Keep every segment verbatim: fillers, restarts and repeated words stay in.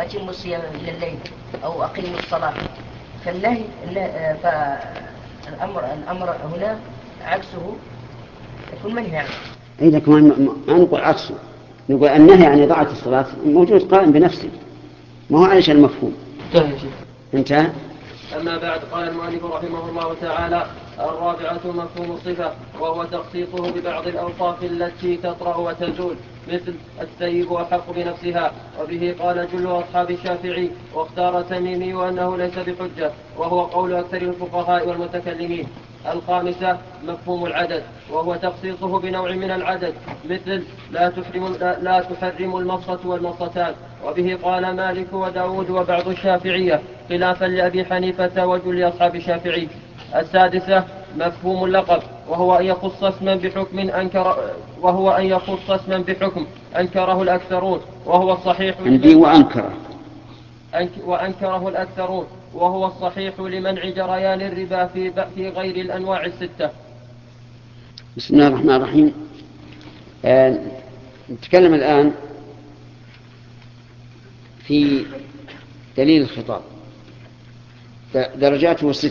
وأتموا الصيام إلى الليل أو أقيموا الصلاة، فالنهي فالأمر الأمر هنا عكسه يكون منهي عنه. أي لكن ما نقول عكسه، نقول النهي عن إضاعة الصلاة موجود قائم بنفسه، ما هو علشان المفهوم. انتهى. أما بعد، قال المؤلف رحمه الله تعالى: الرابعة مفهوم الصفة، وهو تخصيصه ببعض الأوصاف التي تطرأ وتزول، مثل الثيب أحق بنفسها. وبه قال جل أصحاب الشافعي، واختار التميمي أنه ليس بحجة، وهو قول أكثر الفقهاء والمتكلمين. الخامسة مفهوم العدد، وهو تخصيصه بنوع من العدد، مثل لا تحرم, لا, لا تحرم المصة والمصتان. وبه قال مالك وداود وبعض الشافعية، خلافا لأبي حنيفة وجل أصحاب الشافعي. السادسة مفهوم اللقب، وهو أن يخص اسما بحكم أنكر وهو أن يخص اسما بحكم أنكره الأكثرون، وهو الصحيح عندي وأنكره وأنكره الأكثرون وهو الصحيح لمنع جريان الربا في في غير الأنواع الستة. بسم الله الرحمن الرحيم. آه نتكلم الآن في دليل الخطاب. درجاته ست.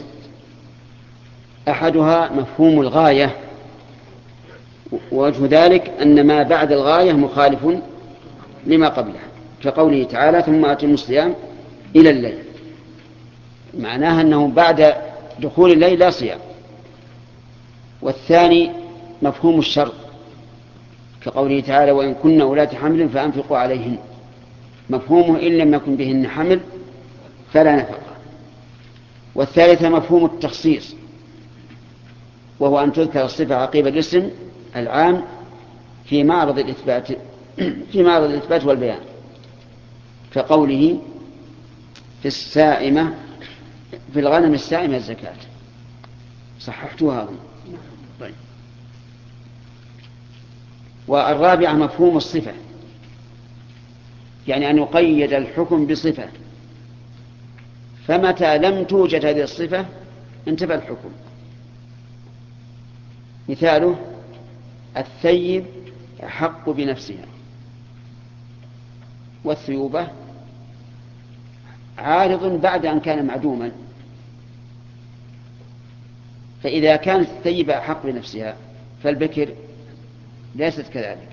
أحدها مفهوم الغاية، ووجه ذلك أن ما بعد الغاية مخالف لما قبلها، كقوله تعالى: ثم أتموا الصيام إلى الليل، معناها أنه بعد دخول الليل لا صيام. والثاني مفهوم الشرط، كقوله تعالى: وإن كن أولات حمل فأنفقوا عليهن، مفهومه إن لم يكن بهن حمل فلا نفقة. والثالث مفهوم التخصيص، وهو أن تذكر الصفة عقيب الاسم العام في معرض الإثبات في معرض الإثبات والبيان، كقوله في السائمة في الغنم السائمة الزكاة. صححتها هذا. طيب. والرابعة مفهوم الصفة، يعني أن يقيد الحكم بصفة، فمتى لم توجد هذه الصفة انتفى الحكم. مثاله: الثيب أحق بنفسها، والثيوبة عارض بعد أن كان معدوما، فإذا كانت الثيبة أحق بنفسها فالبكر ليست كذلك.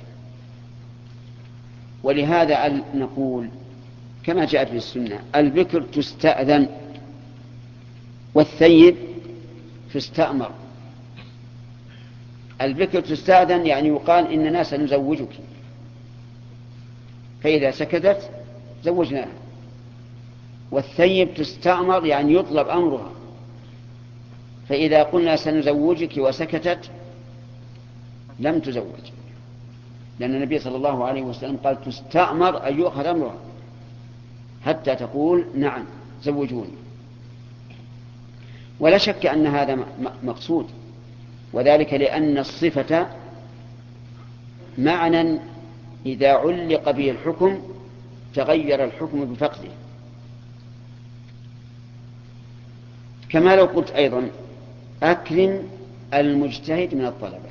ولهذا نقول كما جاء في السنة: البكر تستأذن والثيب تستأمر. البكر تستأذن يعني يقال إننا سنزوجك، فإذا سكتت زوجناها. والثيب تستأمر يعني يطلب أمرها، فإذا قلنا سنزوجك وسكتت لم تزوج، لأن النبي صلى الله عليه وسلم قال: تستأمر أن يؤخذ أمرها حتى تقول نعم زوجوني. ولا شك أن هذا مقصود، وذلك لأن الصفة معنى إذا علق به الحكم تغير الحكم بفقده. كما لو قلت أيضا: أكرم المجتهد من الطلبة،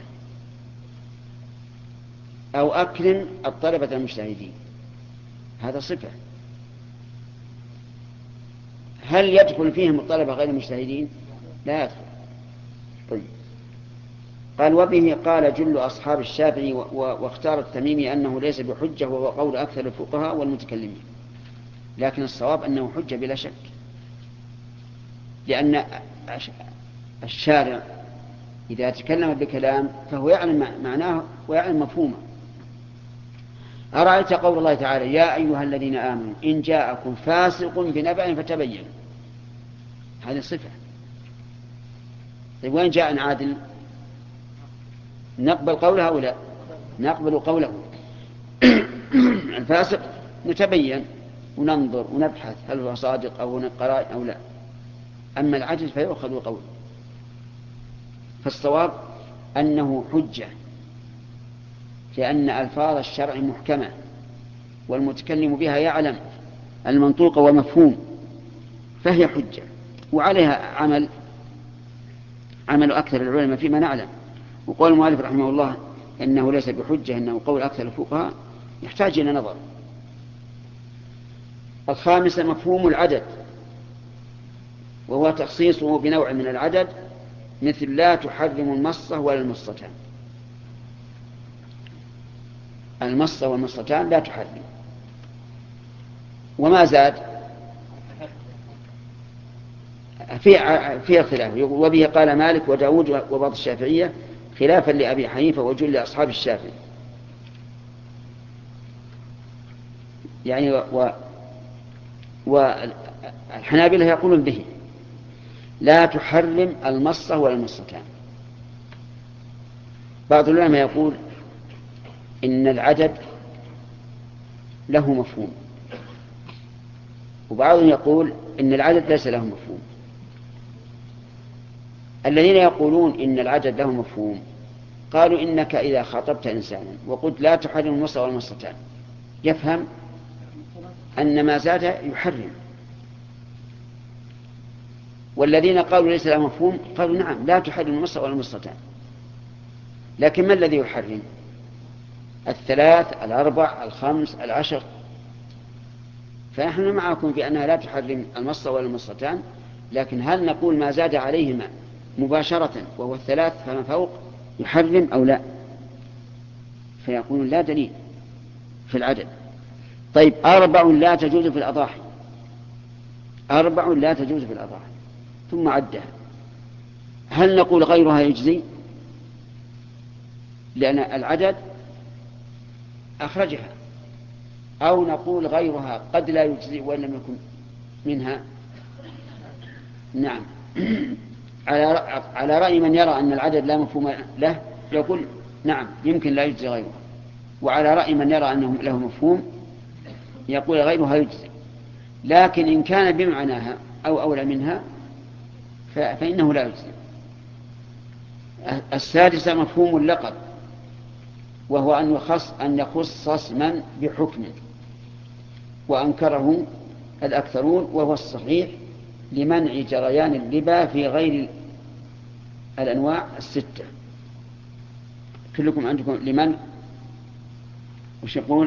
أو أكرم الطلبة المجتهدين، هذا صفة. هل يدخل فيهم الطلبة غير المجتهدين؟ لا يدخل. طيب. قال: وبه قال جل أصحاب الشافعي واختار التميمي أنه ليس بحجة، وهو قول أكثر الفقهاء والمتكلمين. لكن الصواب أنه حجة بلا شك، لأن الشارع إذا تكلم بكلام فهو يعلم معناه ويعلم مفهومه. أرأيت قول الله تعالى: يا أيها الذين آمنوا إن جاءكم فاسق بنبأ فتبينوا، هذه صفة. طيب وين جاء عادل؟ نقبل قوله أو لا؟ نقبل قوله. الفاسق نتبين وننظر ونبحث هل هو صادق أو قرائن أو لا. أما العدل فيؤخذ قوله. فالصواب أنه حجة، لأن ألفاظ الشرع محكمة والمتكلم بها يعلم المنطوق والمفهوم، فهي حجة، وعليها عمل عمل أكثر العلماء فيما نعلم. وقول المؤلف رحمه الله إنه ليس بحجة، إنه قول أكثر الفقهاء، يحتاج إلى نظر. الخامسة مفهوم العدد، وهو تخصيصه بنوع من العدد، مثل لا تحرم المصة ولا المصتان. المصة والمصتان لا تحرم. وما زاد في في خلاف، وبه قال مالك وداود وبعض الشافعية خلافا لأبي حنيفة وجل أصحاب الشافعي. يعني و والحنابلة يقولون به لا تحرم المصة ولا المصتان. بعض العلماء يقول إن العدد له مفهوم، وبعضهم يقول إن العدد ليس له مفهوم. الذين يقولون إن العدد له مفهوم قالوا إنك إذا خاطبت إنسانا وقلت لا تحرم المصة والمصتان يفهم أن ما زاد يحرم. والذين قالوا ليس له مفهوم قالوا نعم لا تحرم المصة والمصتان، لكن ما الذي يحرم؟ الثلاث، الأربع، الخمس، العشر. فنحن معكم في أنها لا تحرم المصة ولا المصتان، لكن هل نقول ما زاد عليهما مباشرة وهو الثلاث فما فوق يحرم أو لا؟ فيقولون لا دليل في العدد. طيب أربع لا تجوز في الأضاحي، أربع لا تجوز في الأضاحي ثم عدها، هل نقول غيرها يجزي؟ لأن العدد أخرجها، أو نقول غيرها قد لا يجزي وإن لم يكن منها. نعم على رأي من يرى أن العدد لا مفهوم له يقول نعم يمكن لا يجزي غيرها، وعلى رأي من يرى أنه له مفهوم يقول غيرها يجزي، لكن إن كان بمعناها أو أولى منها فإنه لا يجزي. السادسة مفهوم اللقب، وهو أن يخص, أن يخص اسما بحكم، وأنكره الأكثرون وهو الصحيح لمنع جريان الربا في غير الأنواع الستة. كلكم عندكم لمن وش يقول؟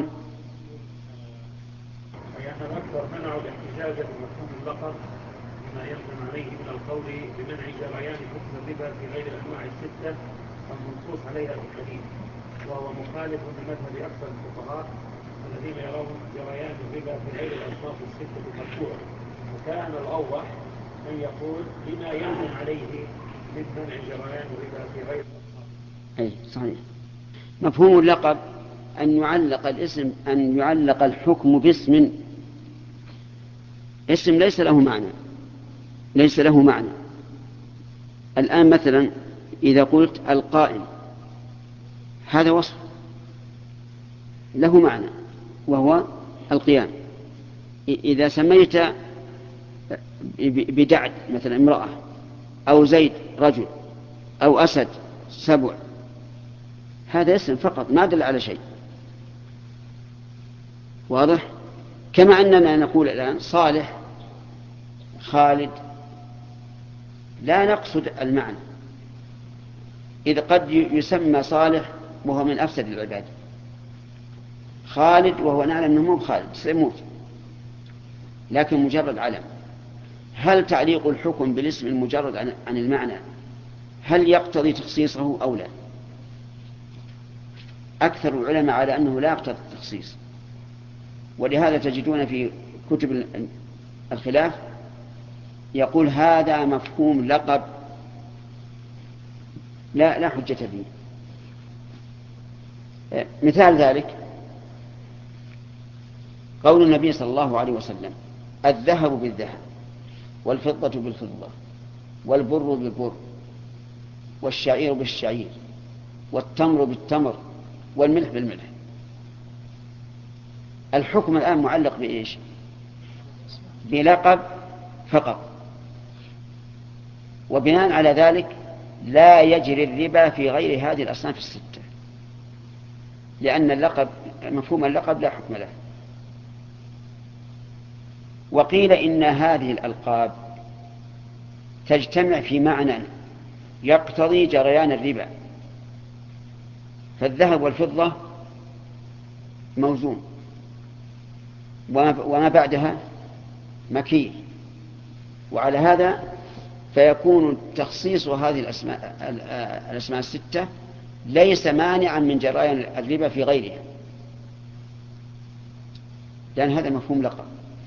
يعني الأكثر منعوا الاحتجاج بمفهوم اللقب بما يلزم عليه من القول بمنع جريان حكم الربا في غير الأنواع الستة المنصوص عليها في الحديث، وهو مخالف لمذهب أكثر الفقهاء الذين يرون جريان الربا في غير الأصناف الستة مرفوعا. وكان الأوضح أن يقول بما يلزم عليه من منع جريان الربا في غير الأصناف. أي صحيح. مفهوم اللقب أن يعلق الاسم أن يعلق الحكم باسم، اسم ليس له معنى، ليس له معنى. الآن مثلا إذا قلت القائم، هذا وصف له معنى وهو القيام. إذا سميت بدعد مثلا امرأة، أو زيد رجل، أو أسد سبع، هذا اسم فقط ما دل على شيء. واضح؟ كما أننا نقول الآن صالح خالد، لا نقصد المعنى، إذ قد يسمى صالح وهو من أفسد العباد، خالد وهو نعلم أنه مو خالد سيموت، لكن مجرد علم. هل تعليق الحكم بالاسم المجرد عن المعنى هل يقتضي تخصيصه أو لا؟ أكثر العلماء على أنه لا يقتضي التخصيص، ولهذا تجدون في كتب الخلاف يقول هذا مفهوم لقب لا لا حجة فيه. مثال ذلك قول النبي صلى الله عليه وسلم الذهب بالذهب، والفضة بالفضة، والبر بالبر، والشعير بالشعير، والتمر بالتمر، والملح بالملح. الحكم الآن معلق بإيش؟ بلقب فقط، وبناء على ذلك لا يجري الربا في غير هذه الأصناف الستة، لأن اللقب مفهوم اللقب لا حكم له. وقيل إن هذه الألقاب تجتمع في معنى يقتضي جريان الربا، فالذهب والفضة موزون، وما بعدها مكيل. وعلى هذا فيكون تخصيص هذه الأسماء, الأسماء الستة ليس مانعا من جريان الربا في غيرها، لأن هذا مفهوم لقب.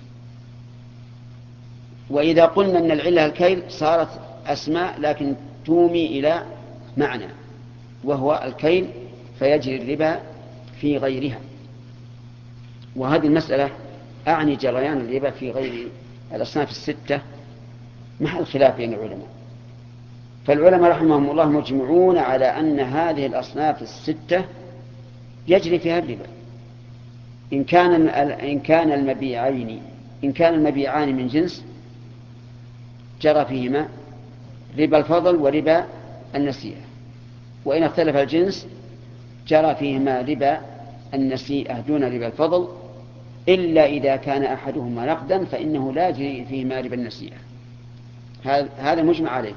وإذا قلنا أن العلة الكيل صارت أسماء لكن تومي إلى معنى وهو الكيل، فيجري الربا في غيرها. وهذه المسألة أعني جريان الربا في غير الأصناف الستة محل خلاف بين العلماء. فالعلماء رحمهم الله مجمعون على أن هذه الأصناف الستة يجري فيها الربا إن كان إن كان المبيعين إن كان المبيعان من جنس جرى فيهما ربا الفضل وربا النسيئة، وإن اختلف الجنس جرى فيهما ربا النسيئة دون ربا الفضل، إلا إذا كان أحدهما نقدا فإنه لا يجري فيهما ربا النسيئة. هذا مجمع عليه.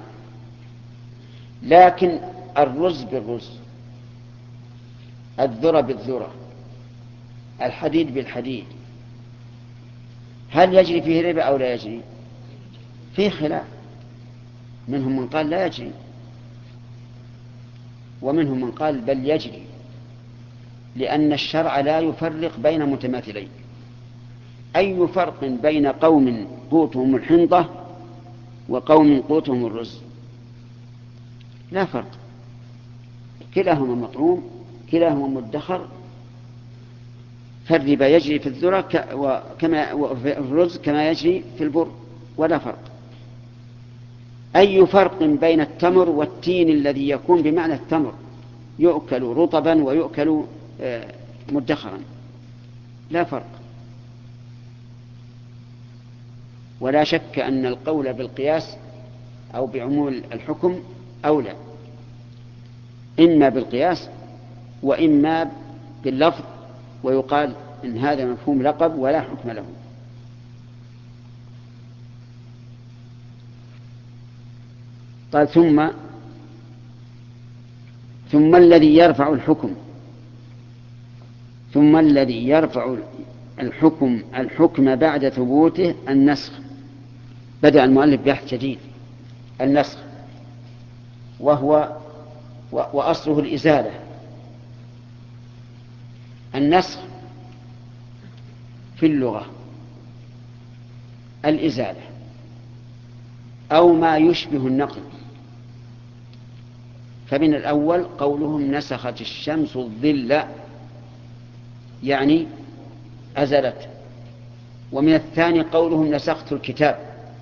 لكن الرز بالرز، الذرة بالذرة، الحديد بالحديد، هل يجري فيه ربا أو لا يجري؟ فيه خلاف، منهم من قال لا يجري ومنهم من قال بل يجري، لأن الشرع لا يفرق بين متماثلين. أي فرق بين قوم قوتهم الحنطة وقوم قوتهم الرز؟ لا فرق، كلاهما مطعوم كلاهما مدخر، فالربا يجري في الذرة كما وفي الرز كما يجري في البر ولا فرق. أي فرق بين التمر والتين الذي يكون بمعنى التمر يؤكل رطبا ويؤكل مدخرا؟ لا فرق. ولا شك أن القول بالقياس أو بعمول الحكم أولى، إما بالقياس وإما باللفظ، ويقال إن هذا مفهوم لقب ولا حكم له. قال ثم ثم الذي يرفع الحكم ثم الذي يرفع الحكم الحكم بعد ثبوته النسخ. بدأ المؤلف بحث جديد، النسخ، وهو وأصله الإزالة. النسخ في اللغة الإزالة أو ما يشبه النقل. فمن الأول قولهم نسخت الشمس الظل، يعني أزلت. ومن الثاني قولهم نسخت الكتاب،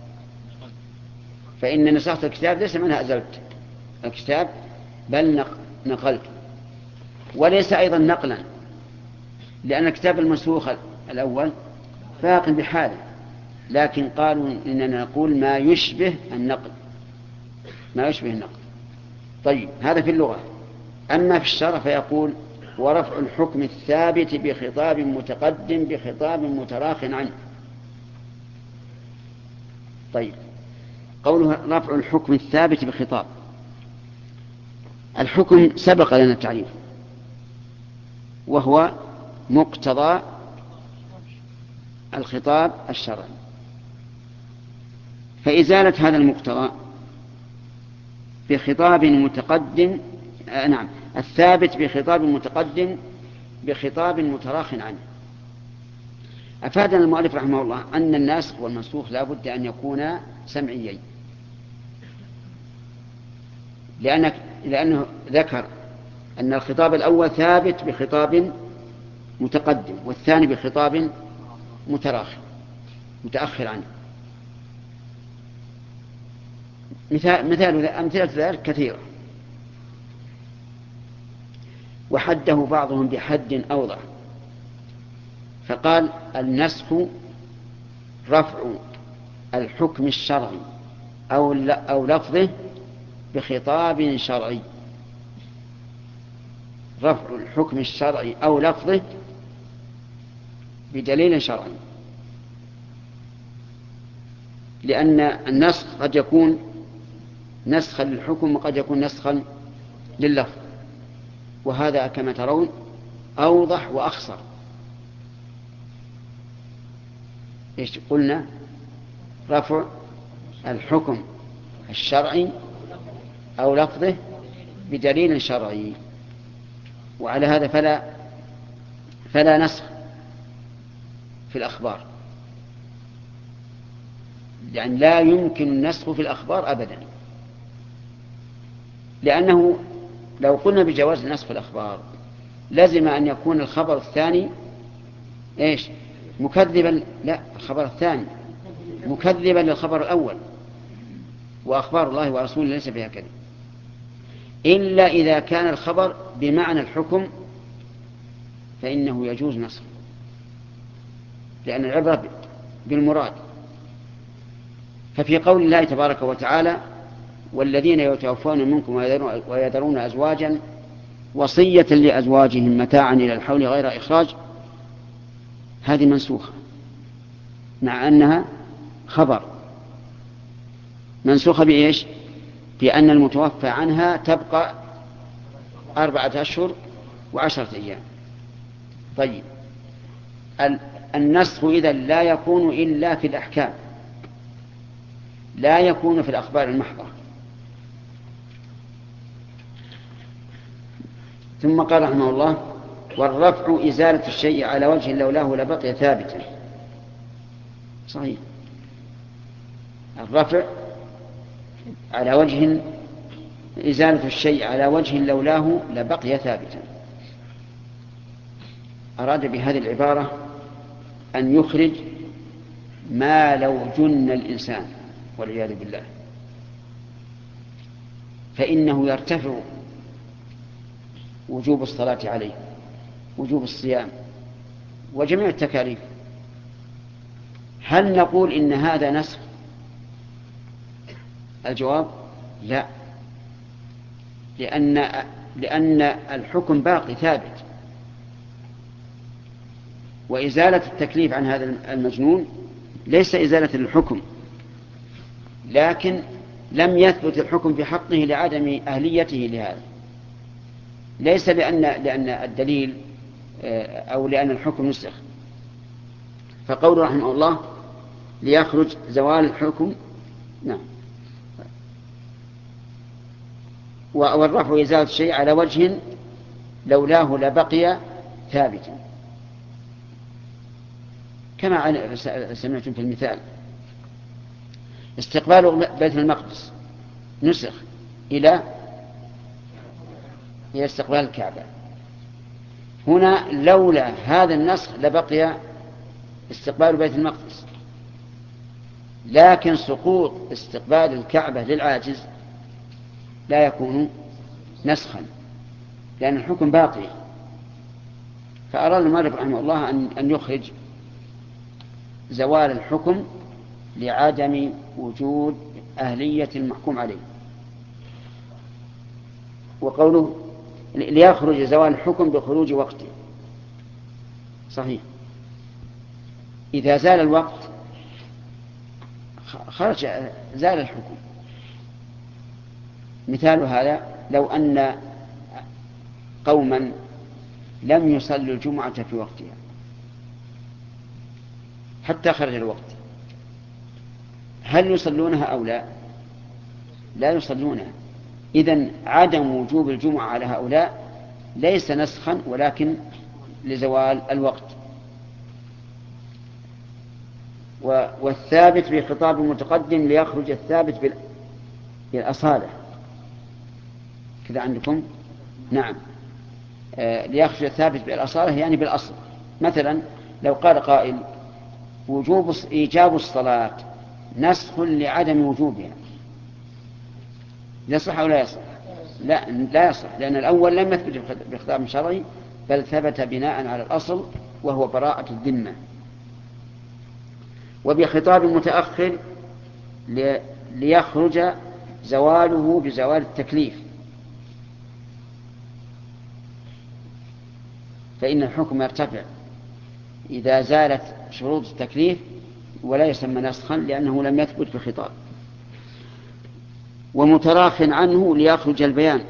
فإن نسخت الكتاب ليس منها أزلت الكتاب بل نقلت، وليس أيضا نقلا، لأن الكتاب المنسوخ الأول باق بحاله، لكن قالوا إننا نقول ما يشبه النقل ما يشبه النقل. طيب، هذا في اللغة. أما في الشرع فيقول ورفع الحكم الثابت بخطاب متقدم بخطاب متراخ عنه. طيب، قوله رفع الحكم الثابت بخطاب، الحكم سبق لنا التعريف وهو مقتضى الخطاب الشرعي، فإزالة هذا المقتضى بخطاب متقدم آه نعم الثابت بخطاب متقدم بخطاب متراخ عنه. أفادنا المؤلف رحمه الله أن الناسخ والمنسوخ لا بد أن يكونا سمعيين، لأنك لأنه ذكر أن الخطاب الأول ثابت بخطاب متقدم والثاني بخطاب متراخ متأخر عنه. مثال مثال أمثلة ذلك كثيرة، وحده بعضهم بحد أوضح، فقال النسخ رفع الحكم الشرعي أو أو لفظه بخطاب شرعي، رفع الحكم الشرعي أو لفظه بدليل شرعي، لأن النسخ قد يكون نسخا للحكم وقد يكون نسخا لللفظ، وهذا كما ترون أوضح وأخصر. إيش قلنا؟ رفع الحكم الشرعي أو لفظه بدليل شرعي، وعلى هذا فلا فلا نسخ في الأخبار، يعني لا يمكن النسخ في الأخبار أبدا، لأنه لو قلنا بجواز النسخ في الأخبار لازم أن يكون الخبر الثاني إيش؟ مكذبا، لا، الخبر الثاني مكذبا للخبر الأول، وأخبار الله ورسوله ليس فيها كذب، إلا إذا كان الخبر بمعنى الحكم فإنه يجوز نسخه، لأن العبرة بالمراد. ففي قول الله تبارك وتعالى: والذين يتوفون منكم ويذرون أزواجا وصية لأزواجهم متاعا إلى الحول غير إخراج، هذه منسوخة مع أنها خبر، منسوخة بإيش؟ بأن المتوفى عنها تبقى أربعة أشهر وعشرة أيام. طيب، النسخ إذن لا يكون إلا في الأحكام، لا يكون في الأخبار المحضة. ثم قال رحمه الله: والرفع إزالة الشيء على وجه لولاه لبقي ثابتا. صحيح، الرفع على وجه إزالة الشيء على وجه لولاه لبقي ثابتا. أراد بهذه العبارة أن يخرج ما لو جن الإنسان والعياذ بالله فإنه يرتفع وجوب الصلاة عليه، وجوب الصيام، وجميع التكاليف. هل نقول إن هذا نسخ؟ الجواب: لا، لأن لأن الحكم باقي ثابت، وإزالة التكليف عن هذا المجنون ليس إزالة الحكم، لكن لم يثبت الحكم في حقه لعدم أهليته لهذا، ليس لأن لأن الدليل أو لأن الحكم نسخ. فقول رحمه الله: ليخرج زوال الحكم. نعم. والرفع إزالة الشيء على وجه لولاه لبقي ثابتا، كما سمعتم في المثال: استقبال بيت المقدس نسخ إلى إلى استقبال الكعبة. هنا لولا هذا النسخ لبقي استقبال بيت المقدس، لكن سقوط استقبال الكعبة للعاجز لا يكون نسخا، لأن الحكم باقي. فأراد المؤلف رحمه الله أن يخرج زوال الحكم لعدم وجود أهلية المحكوم عليه. وقوله: ليخرج زوال الحكم بخروج وقته. صحيح، إذا زال الوقت خرج زال الحكم. مثال هذا: لو أن قوما لم يصلوا الجمعة في وقتها حتى خرج الوقت، هل يصلونها أو لا؟ لا يصلونها. إذن عدم وجوب الجمعة على هؤلاء ليس نسخا، ولكن لزوال الوقت. والثابت في خطاب المتقدم: ليخرج الثابت بالأصالة. كذا عندكم؟ نعم، آه ليخرج الثابت بالأصالة يعني بالأصل. مثلا لو قال قائل: وجوب إيجاب الصلاة نسخ لعدم وجوبها، يصح أو لا يصح؟ لا، لا يصح، لأن الأول لم يثبت بخطاب شرعي، بل ثبت بناء على الأصل وهو براءة الذمة. وبخطاب متأخر: ليخرج زواله بزوال التكليف، فإن الحكم يرتفع إذا زالت شروط التكليف، ولا يسمى نسخا لأنه لم يثبت بخطاب. ومتراخ عنه: ليخرج البيان،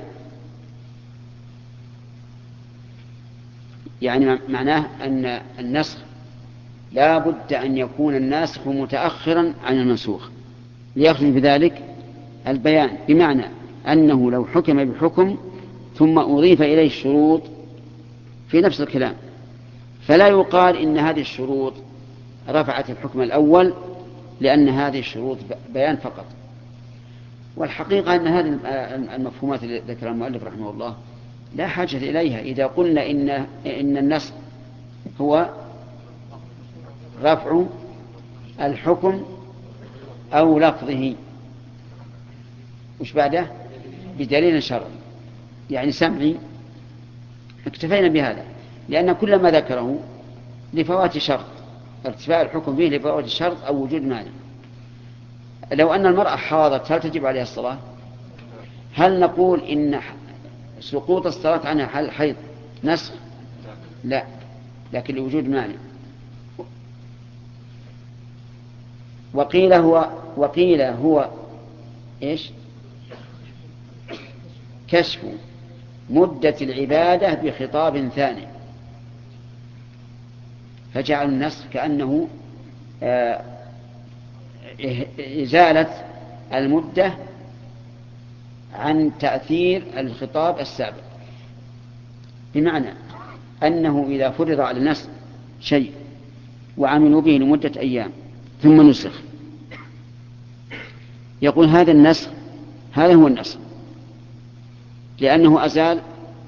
يعني معناه أن النسخ لا بد أن يكون الناسخ متأخرا عن المنسوخ ليخرج بذلك البيان، بمعنى أنه لو حكم بحكم ثم أضيف إليه الشروط في نفس الكلام فلا يقال إن هذه الشروط رفعت الحكم الأول، لأن هذه الشروط بيان فقط. والحقيقة أن هذه المفهومات التي ذكرها المؤلف رحمه الله لا حاجة إليها إذا قلنا إن, إن النسخ هو رفع الحكم أو لفظه وش بعده بدليل شرعي يعني سمعي، اكتفينا بهذا، لأن كل ما ذكره لفوات شرط، ارتفاع الحكم فيه لفوات الشرط أو وجود مانع. لو أن المرأة حاضت هل تجب عليها الصلاة؟ هل نقول إن سقوط الصلاة عنها حل حيض نسخ؟ لا، لكن لوجود مانع. وقيل هو وقيل هو إيش؟ كشف مدة العبادة بخطاب ثاني، فجعل النسخ كأنه إزالة المدة عن تأثير الخطاب السابق، بمعنى أنه إذا فرض على الناس شيء وعملوا به لمدة أيام ثم نسخ، يقول هذا النسخ هذا هو النسخ لأنه أزال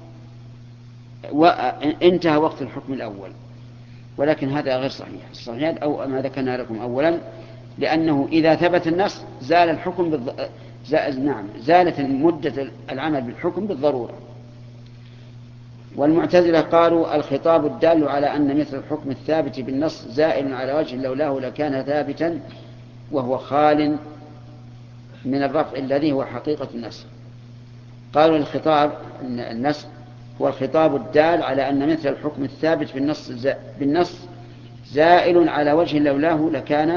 وانتهى وقت الحكم الأول. ولكن هذا غير صحيح. الصحيح أو ما ذكرنا لكم أولا، لأنه إذا ثبت النسخ زال الحكم بالض... زال... نعم زالت مدة العمل بالحكم بالضرورة. والمعتزلة قالوا الخطاب الدال على أن مثل الحكم الثابت بالنص زائل على وجه لولاه لكان ثابتا وهو خال من الرفع الذي هو حقيقة النسخ. قالوا الخطاب النسخ هو الخطاب الدال على أن مثل الحكم الثابت بالنص بالنص زائل على وجه لولاه لكان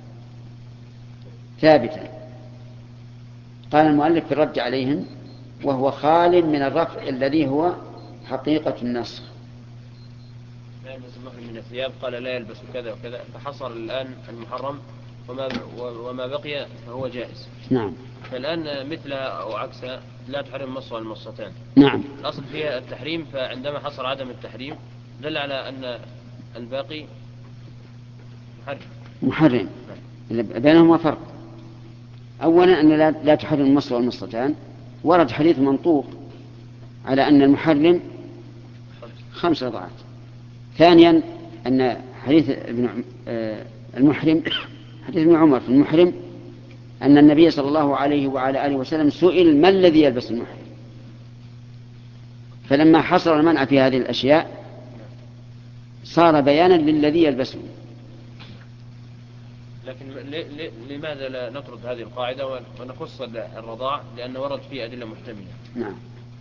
ثابتا. قال المؤلف في الرد عليهم وهو خال من الرفع الذي هو حقيقة النسخ. لا يلبس المحرم من الثياب، قال لا يلبس كذا وكذا، فحصر الآن المحرم وما وما بقي فهو جائز. نعم. فالآن مثلها أو عكسها لا تحرم مصة المصتان. نعم. الأصل فيها التحريم، فعندما حصر عدم التحريم دل على أن الباقي محرم. محرم. بينهما فرق. أولا أن لا, لا تحرم المصة والمصتان، ورد حديث منطوق على أن المحرم خمس رضعات. ثانيا أن حديث ابن المحرم حديث ابن عمر في المحرم أن النبي صلى الله عليه وعلى آله وسلم سئل ما الذي يلبس المحرم، فلما حصر المنع في هذه الأشياء صار بيانا للذي يلبسه. لكن لماذا لا نطرد هذه القاعدة ونخص الرضاع، لأن ورد فيه أدلة محتملة. نعم.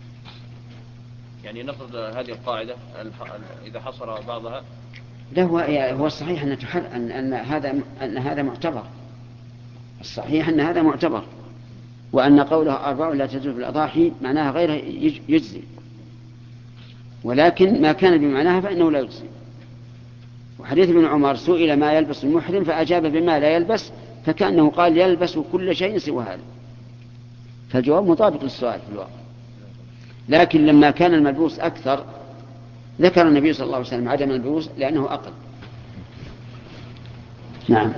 يعني نفرض هذه القاعدة إذا حصر بعضها. لا هو هو الصحيح أن تحر أن أن هذا أن هذا معتبر. الصحيح أن هذا معتبر، وأن قوله أربع لا تجوز في الأضاحي معناها غير يجزي، ولكن ما كان بمعناها فإنه لا يجزي. وحديث ابن عمر سئل ما يلبس المحرم فأجاب بما لا يلبس، فكأنه قال يلبس كل شيء سوى هذا، فالجواب مطابق للسؤال في الواقع. لكن لما كان الملبوس أكثر ذكر النبي صلى الله عليه وسلم عدم الملبوس لأنه أقل. نعم.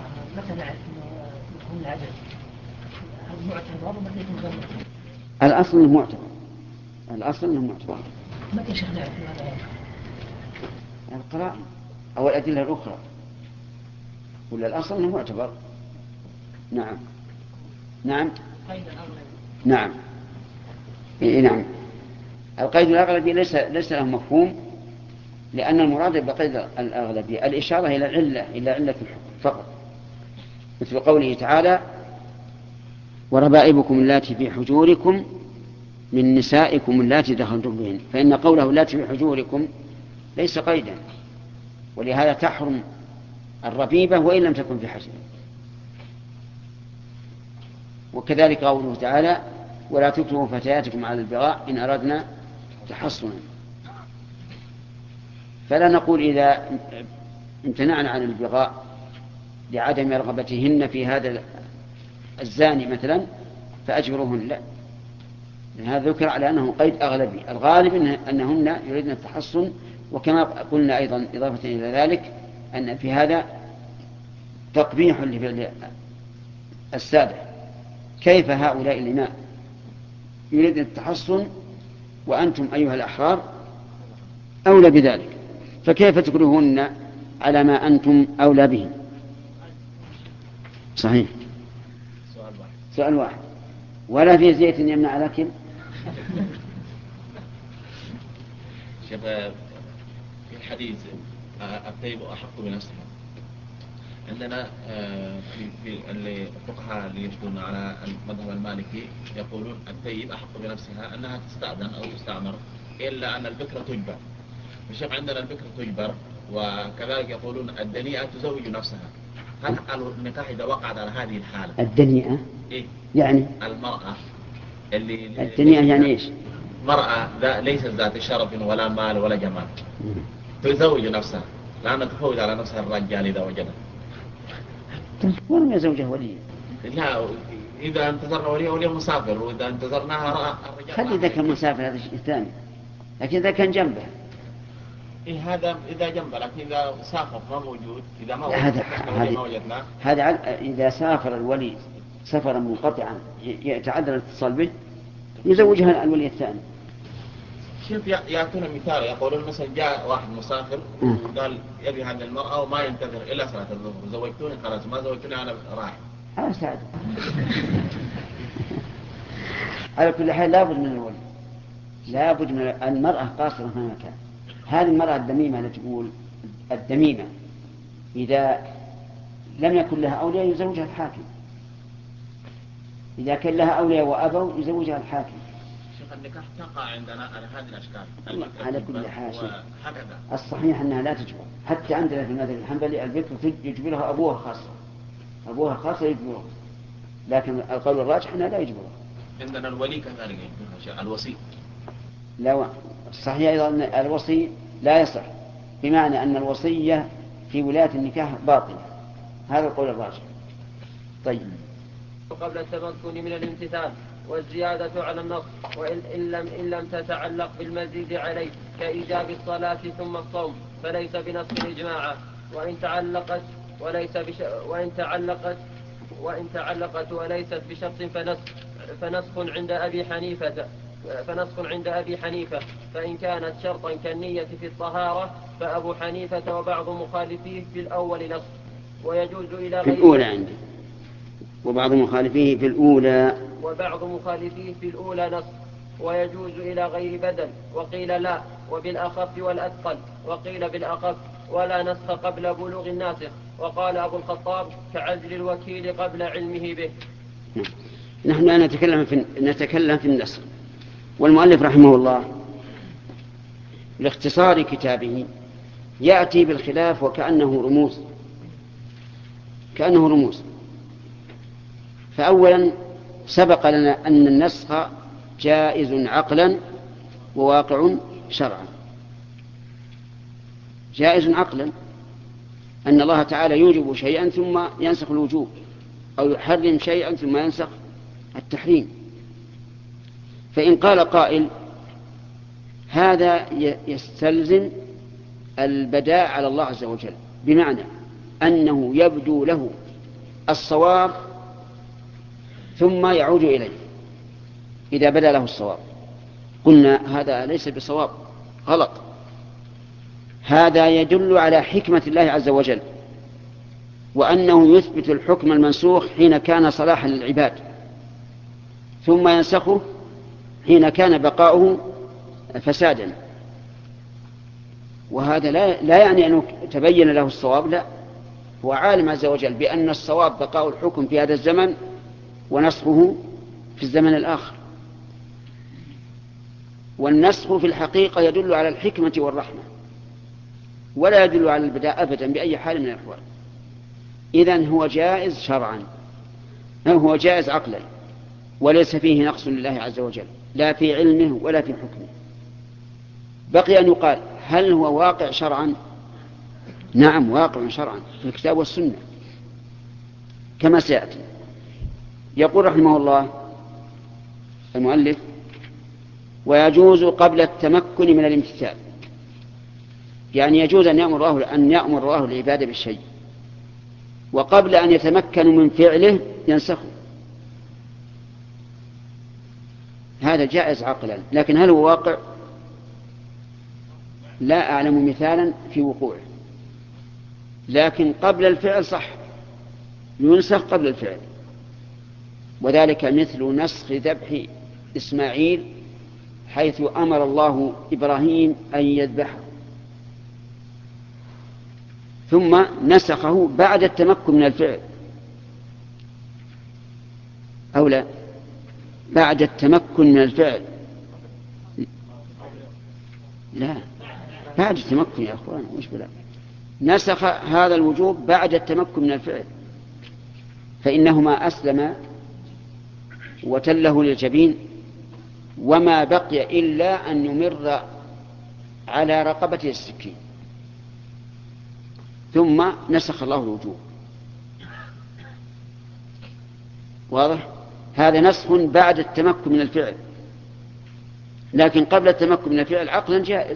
الأصل أنه معتبر. الأصل أنه معتبر. متى شيخ نعرف هذا؟ القرائن أو الأدلة الأخرى، ولا الأصل أنه معتبر. نعم. نعم. نعم. إيه نعم. القيد الأغلبي ليس ليس له مفهوم، لأن المراد بقيد الأغلبي الإشارة إلى العلة إلى علة الحكم فقط، مثل قوله تعالى وربائبكم اللاتي في حجوركم من نسائكم اللاتي دخلتم بهن، فإن قوله اللاتي في حجوركم ليس قيدا، ولهذا تحرم الربيبة وإن لم تكن في حجر. وكذلك قوله تعالى ولا تكرهوا فتياتكم على البغاء إن أردنا تحصنا. فلا نقول إذا امتنعن عن البغاء لعدم رغبتهن في هذا الزاني مثلا فأجبروهن، لا، هذا ذكر على أنه قيد أغلبي. الغالب أنهن يريدن التحصن، وكما قلنا أيضا إضافة إلى ذلك أن في هذا تقبيح لفعل السادة. كيف هؤلاء الإماء يريدن التحصن وأنتم أيها الأحرار أولى بذلك، فكيف تكرهون على ما أنتم أولى به؟ صحيح، سؤال واحد سؤال واحد. ولا في زيت يمنع الأكل؟ شيخ، في الحديث الطيب أحق بنفسها، عندنا في في الفقهاء اللي يشتون على المذهب المالكي يقولون الطيب أحق بنفسها أنها تستأذن أو تستعمر، إلا أن البكرة تجبر. الشيخ عندنا البكرة تجبر، وكذلك يقولون الدنيئة تزوج نفسها. هل النكاح إذا وقعت على هذه الحالة الدنيئة إيه؟ يعني المرأة اللي الدنيئة يعني إيش؟ مرأة ليست ذات شرف ولا مال ولا جمال تزوج نفسها لأنها تفوز على نفسها الرجال إذا وجدها. ولم يزوجها ولي. لا، إذا انتظرنا ولي ولي مسافر، وإذا انتظرناها الرجال. خلي ذاك المسافر هذا شيء ثاني، لكن إذا كان جنبه. إيه هذا إذا جنبه، لكن إذا سافر ما موجود، إذا ما هذا ما وجدناه هذا إذا سافر الولي سفرا منقطعا يتعذر الاتصال به يزوجها الولي الثاني. شوف يأتون مثال، يقولون مثلا جاء واحد مسافر وقال يبي هذه المرأة وما ينتظر إلا صلاة الظهر، زوجتوني خلاص، ما زوجتوني أنا رايح. هذا سعد. على كل حال لابد من الولي، لابد من المرأة قاصرة في مكان. هذه المرأة الدميمة التي تقول الدميمة إذا لم يكن لها أولياء يزوجها الحاكم، إذا كان لها أولياء وأبوا يزوجها الحاكم. شيخ النكاح تقع عندنا على هذه الأشكال على كل حال. الصحيح أنها لا تجبر، حتى عندنا في المذهب الحنبلي البكر يجبرها أبوها خاصة، أبوها خاصة يجبرها، لكن القول الراجح أنها لا يجبرها. عندنا الولي كذلك يجبرها، الوصي لا. الصحيح أيضا أن الوصي لا يصح، بمعنى أن الوصية في ولاية النكاح باطلة، هذا القول الراجح. طيب، قبل التمكن من الامتثال والزيادة على النص، وإن إن لم, إن لم تتعلق بالمزيد عليه كإيجاب الصلاة ثم الصوم فليس بنص إجماعا، وإن تعلقت وليس بش وإن تعلقت وإن تعلقت وليست بشرط فنسخ فنسخ عند أبي حنيفة فنسخ عند أبي حنيفة فإن كانت شرطا كالنية في الطهارة فأبو حنيفة وبعض مخالفيه في الأول نسخ، ويجوز إلى غير في الأولى عندي وبعض مخالفيه في الأولى وبعض مخالفيه في الأولى نص، ويجوز إلى غير بدل، وقيل لا وبالأخف والأثقل، وقيل بالأخف ولا نسخ قبل بلوغ الناسخ، وقال أبو الخطاب كعزل الوكيل قبل علمه به. نحن نتكلم في نتكلم في النسخ، والمؤلف رحمه الله لاختصار كتابه يأتي بالخلاف وكأنه رموز كأنه رموز فأولا سبق لنا أن النسخ جائز عقلا وواقع شرعا. جائز عقلا أن الله تعالى يوجب شيئا ثم ينسخ الوجوب، أو يحرم شيئا ثم ينسخ التحريم. فإن قال قائل هذا يستلزم البداء على الله عز وجل، بمعنى أنه يبدو له الصواب ثم يعود إليه إذا بدا له الصواب، قلنا هذا ليس بصواب، غلط. هذا يدل على حكمة الله عز وجل، وأنه يثبت الحكم المنسوخ حين كان صلاحا للعباد، ثم ينسخه حين كان بقاؤه فسادا. وهذا لا, لا يعني أنه تبين له الصواب، لا، هو عالم عز وجل بأن الصواب بقاء الحكم في هذا الزمن ونسخه في الزمن الآخر. والنسخ في الحقيقة يدل على الحكمة والرحمة، ولا يدل على البداء أبدا بأي حال من الأحوال. إذن هو جائز شرعا، هو جائز عقلا، وليس فيه نقص لله عز وجل لا في علمه ولا في حكمه. بقي أن يقال هل هو واقع شرعا؟ نعم واقع شرعا في الكتاب والسنة كما سيأتي. يقول رحمه الله المؤلف: ويجوز قبل التمكن من الامتثال، يعني يجوز أن يأمر الله أن يأمر الله العباد بالشيء وقبل أن يتمكنوا من فعله ينسخه، هذا جائز عقلا، لكن هل هو واقع؟ لا أعلم مثالا في وقوعه، لكن قبل الفعل صح ينسخ قبل الفعل، وذلك مثل نسخ ذبح إسماعيل حيث أمر الله إبراهيم أن يذبحه ثم نسخه بعد التمكن من الفعل، أو لا بعد التمكن من الفعل؟ لا بعد التمكن يا أخوان، وش بلا نسخ هذا الوجوب بعد التمكن من الفعل، فإنهما أسلم وتله للجبين وما بقي إلا أن يمر على رقبته السكين ثم نسخ الله الوجوب. واضح؟ هذا نسخ بعد التمكن من الفعل، لكن قبل التمكن من الفعل عقلا جائز،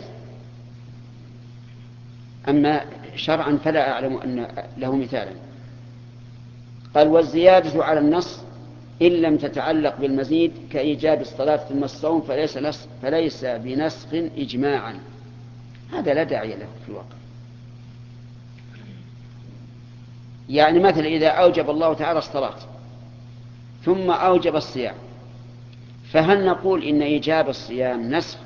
أما شرعا فلا أعلم أن له مثالا. قال: والزيادة على النص إن لم تتعلق بالمزيد كإيجاب الصلاة ثم الصوم فليس, فليس بنسخ إجماعا. هذا لا داعي له في الواقع. يعني مثلا إذا أوجب الله تعالى الصلاة ثم أوجب الصيام، فهل نقول إن إيجاب الصيام نسخ؟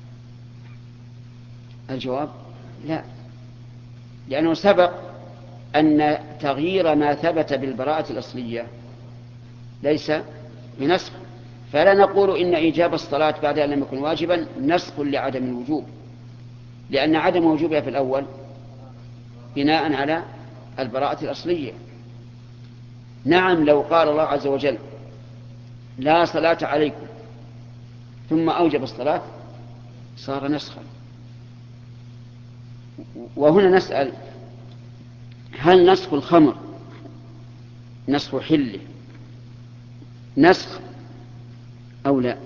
الجواب لا، لأنه سبق أن تغيير ما ثبت بالبراءة الأصلية ليس بنسخ، فلا نقول إن إيجاب الصلاة بعد أن لم يكن واجبا نسخ لعدم الوجوب، لأن عدم وجوبها في الأول بناء على البراءة الأصلية. نعم لو قال الله عز وجل: لا صلاة عليكم ثم أوجب الصلاة صار نسخا. وهنا نسأل: هل نسخ الخمر نسخ حله نسخ أو لا؟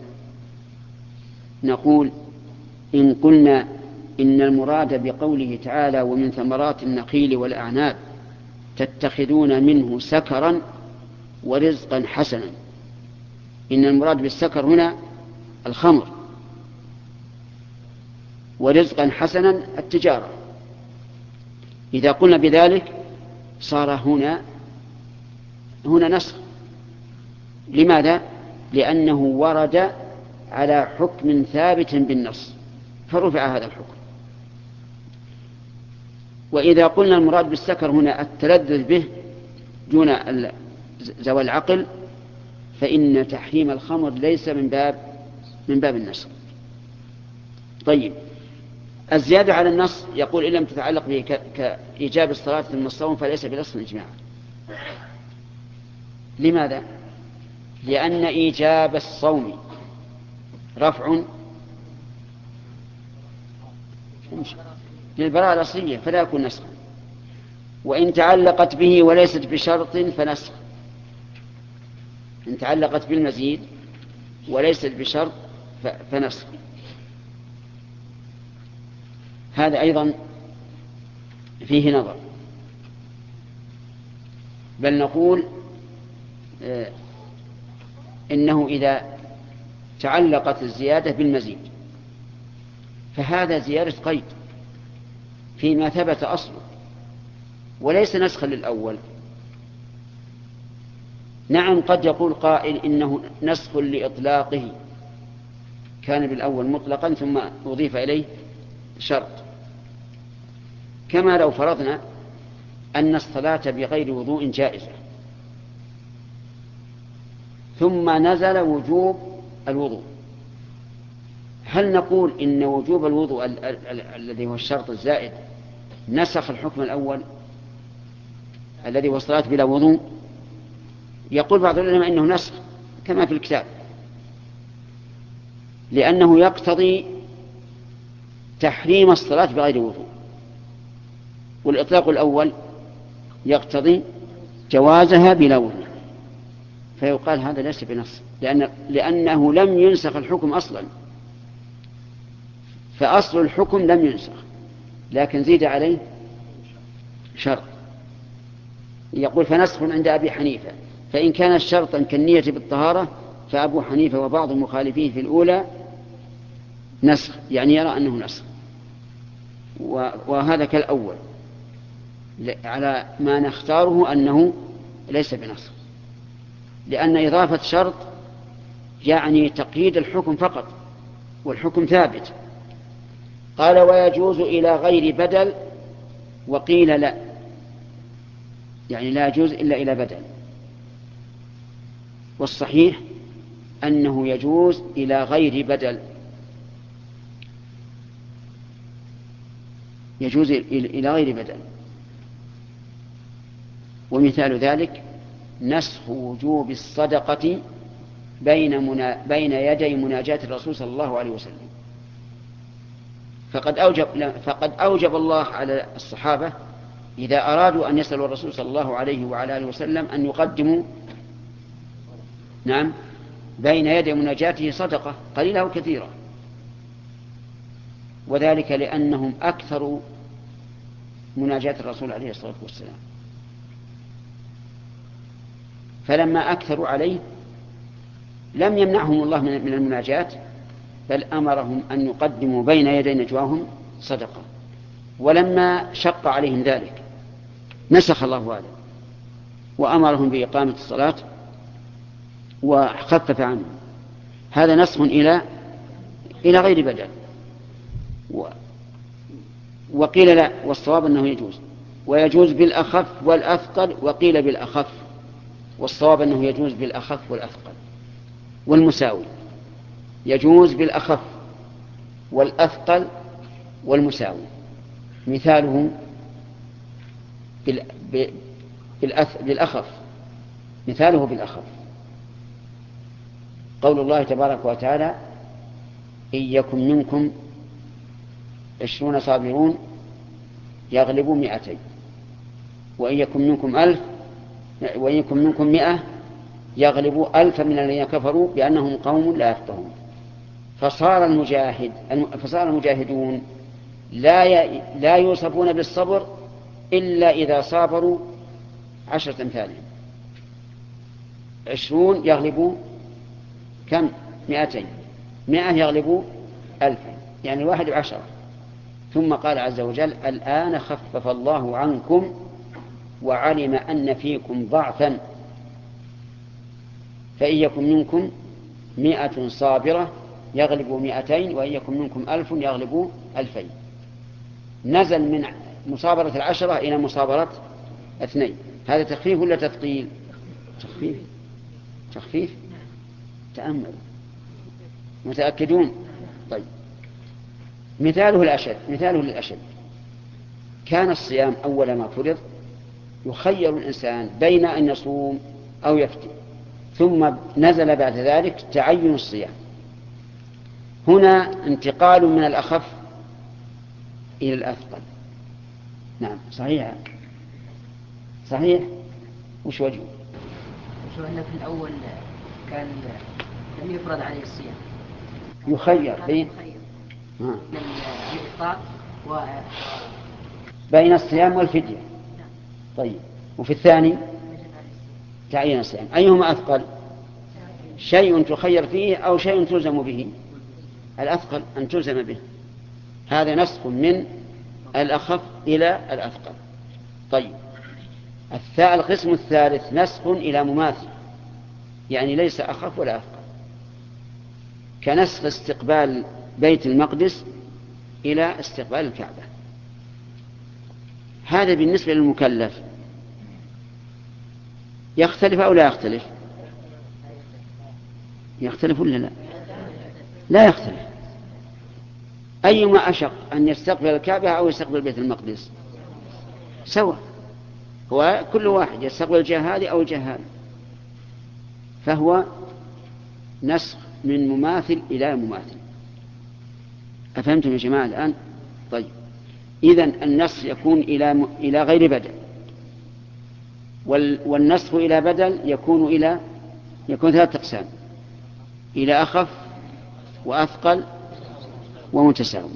نقول: إن قلنا إن المراد بقوله تعالى: ومن ثمرات النخيل والأعناب تتخذون منه سكرا ورزقا حسنا، إن المراد بالسكر هنا الخمر، ورزقا حسنا التجارة. إذا قلنا بذلك صار هنا هنا نسخ. لماذا؟ لأنه ورد على حكم ثابت بالنص فرفع هذا الحكم. وإذا قلنا المراد بالسكر هنا التلذذ به دون ذوي العقل فإن تحريم الخمر ليس من باب من باب النسخ. طيب، الزيادة على النص يقول: إن لم تتعلق به كإيجاب الصلاة ثم الصوم فليس بنص إجماعا. لماذا؟ لأن إيجاب الصوم رفع للبراءة الأصلية فلا يكون نسخا، وإن تعلقت به وليست بشرط فنسخ. إن تعلقت بالمزيد وليست بشرط فنسخ. هذا أيضا فيه نظر، بل نقول آه إنه إذا تعلقت الزيادة بالمزيد فهذا زيادة قيد فيما ثبت أصله وليس نسخا للأول. نعم قد يقول قائل إنه نسخ لإطلاقه، كان بالأول مطلقا ثم أضيف إليه شرط، كما لو فرضنا أن الصلاة بغير وضوء جائزة ثم نزل وجوب الوضوء، هل نقول إن وجوب الوضوء ال- ال- ال- الذي هو الشرط الزائد نسخ الحكم الأول الذي هو الصلاة بلا وضوء؟ يقول بعض العلماء إنه نسخ كما في الكتاب، لأنه يقتضي تحريم الصلاة بغير وضوء، والإطلاق الأول يقتضي جوازها بلا وجه، فيقال هذا ليس بنص، لأن لأنه لم ينسخ الحكم أصلا، فأصل الحكم لم ينسخ لكن زيد عليه شرط. يقول فنسخ عند أبي حنيفة، فإن كان شرطا كالنية بالطهارة فأبو حنيفة وبعض المخالفين في الأولى نسخ، يعني يرى أنه نسخ، وهذا كالأول على ما نختاره أنه ليس بنسخ، لأن إضافة شرط يعني تقييد الحكم فقط والحكم ثابت. قال ويجوز إلى غير بدل، وقيل لا، يعني لا يجوز إلا إلى بدل، والصحيح أنه يجوز إلى غير بدل، يجوز إلى غير بدل. ومثال ذلك نسخ وجوب الصدقة بين, منا بين يدي مناجاة الرسول صلى الله عليه وسلم، فقد أوجب, فقد أوجب الله على الصحابة إذا أرادوا أن يسألوا الرسول صلى الله عليه وعلى آله وسلم أن يقدموا نعم بين يدي مناجاته صدقة قليلة وكثيرة، وذلك لأنهم أكثر مناجاة الرسول عليه الصلاة والسلام، فلما أكثروا عليه لم يمنعهم الله من المناجاة، بل أمرهم أن يقدموا بين يدي نجواهم صدقة. ولما شق عليهم ذلك نسخ الله هذا وأمرهم بإقامة الصلاة وخفف عنهم. هذا نسخ إلى إلى غير بدل. وقيل لا، والصواب أنه يجوز، ويجوز بالأخف والأثقل، وقيل بالأخف، والصواب أنه يجوز بالأخف والأثقل والمساوي. يجوز بالأخف والأثقل والمساوي. مثاله بالأخف، مثاله بالأخف قول الله تبارك وتعالى إن يكن منكم عشرون صابرون يغلبوا مئتين، وإن يكن منكم ألف وإن يكن منكم مئة يغلبوا ألف من الذين كفروا بأنهم قوم لا يفقهون. فصار المجاهد فصار المجاهدون لا لا يوصفون بالصبر إلا إذا صابروا عشرة أمثالهم. عشرون يغلبوا كم؟ مئتين. مئة يغلبوا ألفا، يعني الواحد عشرة. ثم قال عز وجل الآن خفف الله عنكم وعلم أن فيكم ضعفا فإن يكن منكم مئة صابرة يغلبوا مئتين، وإن يكن منكم ألف يغلبوا ألفين. نزل من مصابرة العشرة إلى مصابرة اثنين. هذا تخفيف ولا تثقيل؟ تخفيف. تخفيف. تأملوا متأكدون؟ طيب مثاله الأشد، مثاله للأشد كان الصيام أول ما فرض يخير الإنسان بين أن يصوم أو يفطر، ثم نزل بعد ذلك تعين الصيام. هنا انتقال من الأخف إلى الأثقل. نعم صحيح صحيح. وش وجهه؟ وشو أن في الأول كان لم يفرض عليه الصيام، يخير بين من الإفطار و... بين الصيام والفدية. طيب وفي الثاني تعيين الصيام، أيهما أثقل؟ شيء تخير فيه أو شيء تلزم به؟ الأثقل أن تلزم به. هذا نسخ من الأخف إلى الأثقل. طيب القسم الثالث نسخ إلى مماثل، يعني ليس أخف ولا أثقل، كنسخ استقبال بيت المقدس إلى استقبال الكعبة. هذا بالنسبة للمكلف يختلف أو لا يختلف؟ يختلف ولا لا؟ لا يختلف. أيما أشق أن يستقبل الكعبة أو يستقبل بيت المقدس؟ سواء، هو كل واحد يستقبل الجهة هذه أو الجهة هذه، فهو نسخ من مماثل إلى مماثل. أفهمتم يا جماعة الآن؟ طيب إذن النسخ يكون إلى إلى غير بدل، والنسخ إلى بدل يكون إلى يكون ثلاثة أقسام: إلى أخف وأثقل ومتساوي.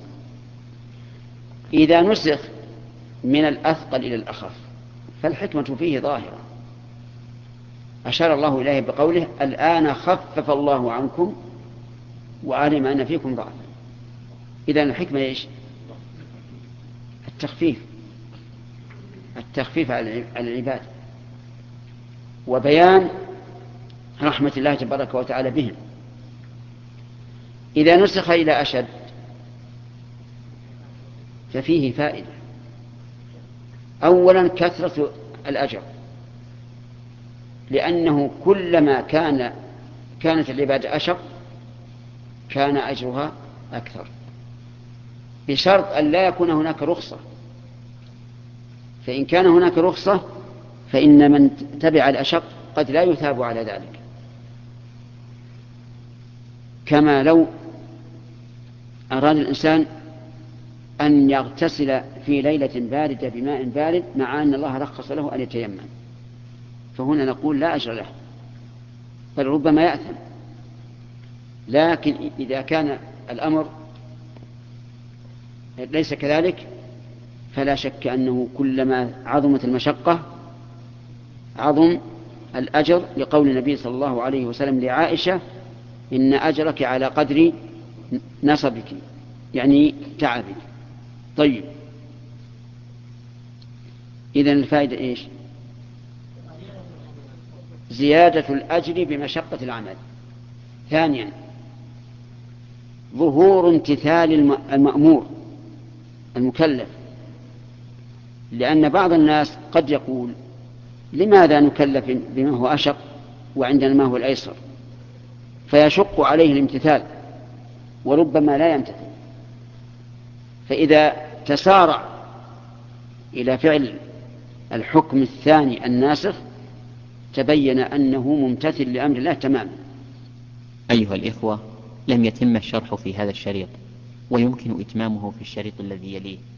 إذا نسخ من الأثقل إلى الأخف فالحكمة فيه ظاهرة، أشار الله إليه بقوله: الآن خفف الله عنكم وعلم أن فيكم ضعفا. إذن الحكمة إيش؟ التخفيف، التخفيف على العباد وبيان رحمة الله تبارك وتعالى بهم. إذا نسخ إلى أشد ففيه فائدة: أولا كثرة الأجر، لأنه كلما كان كانت العبادة أشق كان أجرها أكثر، بشرط أن لا يكون هناك رخصة. فإن كان هناك رخصة فإن من تبع الأشق قد لا يثاب على ذلك، كما لو أراد الإنسان أن يغتسل في ليلة باردة بماء بارد مع أن الله رخص له أن يتيمم، فهنا نقول لا أجر له، بل ربما يأثم. لكن إذا كان الأمر ليس كذلك فلا شك أنه كلما عظمت المشقة عظم الأجر، لقول النبي صلى الله عليه وسلم لعائشة: إن أجرك على قدر نصبك، يعني تعبك. طيب، إذن الفائدة إيش؟ زيادة الأجر بمشقة العمل. ثانيا ظهور امتثال المأمور المكلف، لأن بعض الناس قد يقول: لماذا نكلف بما هو أشق وعندنا ما هو الأيسر؟ فيشق عليه الامتثال وربما لا يمتثل. فإذا تسارع إلى فعل الحكم الثاني الناسخ تبين أنه ممتثل لأمر الله تماما. أيها الإخوة، لم يتم الشرح في هذا الشريط، ويمكن إتمامه في الشريط الذي يليه.